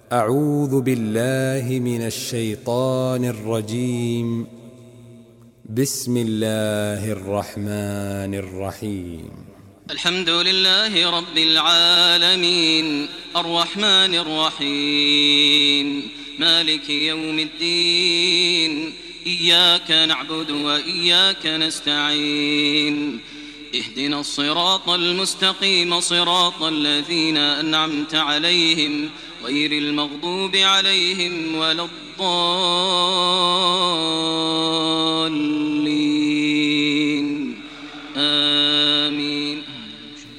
أعوذ بالله من الشيطان الرجيم. بسم الله الرحمن الرحيم. الحمد لله رب العالمين، الرحمن الرحيم، مالك يوم الدين، إياك نعبد وإياك نستعين، اهدنا الصراط المستقيم، صراط الذين أنعمت عليهم غير المغضوب عليهم ولا الضالين.